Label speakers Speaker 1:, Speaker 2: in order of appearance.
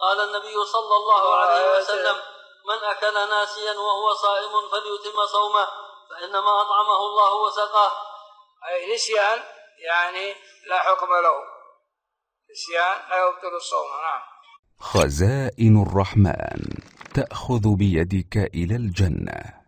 Speaker 1: قال النبي صلى الله عليه وسلم: من أكل ناسيا وهو صائم فليتم صومه فإنما أطعمه الله وسقاه.
Speaker 2: أي نسيان يعني لا حكم له، نسيان لا يبطل الصوم. نعم.
Speaker 3: خزائن الرحمن تأخذ بيدك إلى الجنة.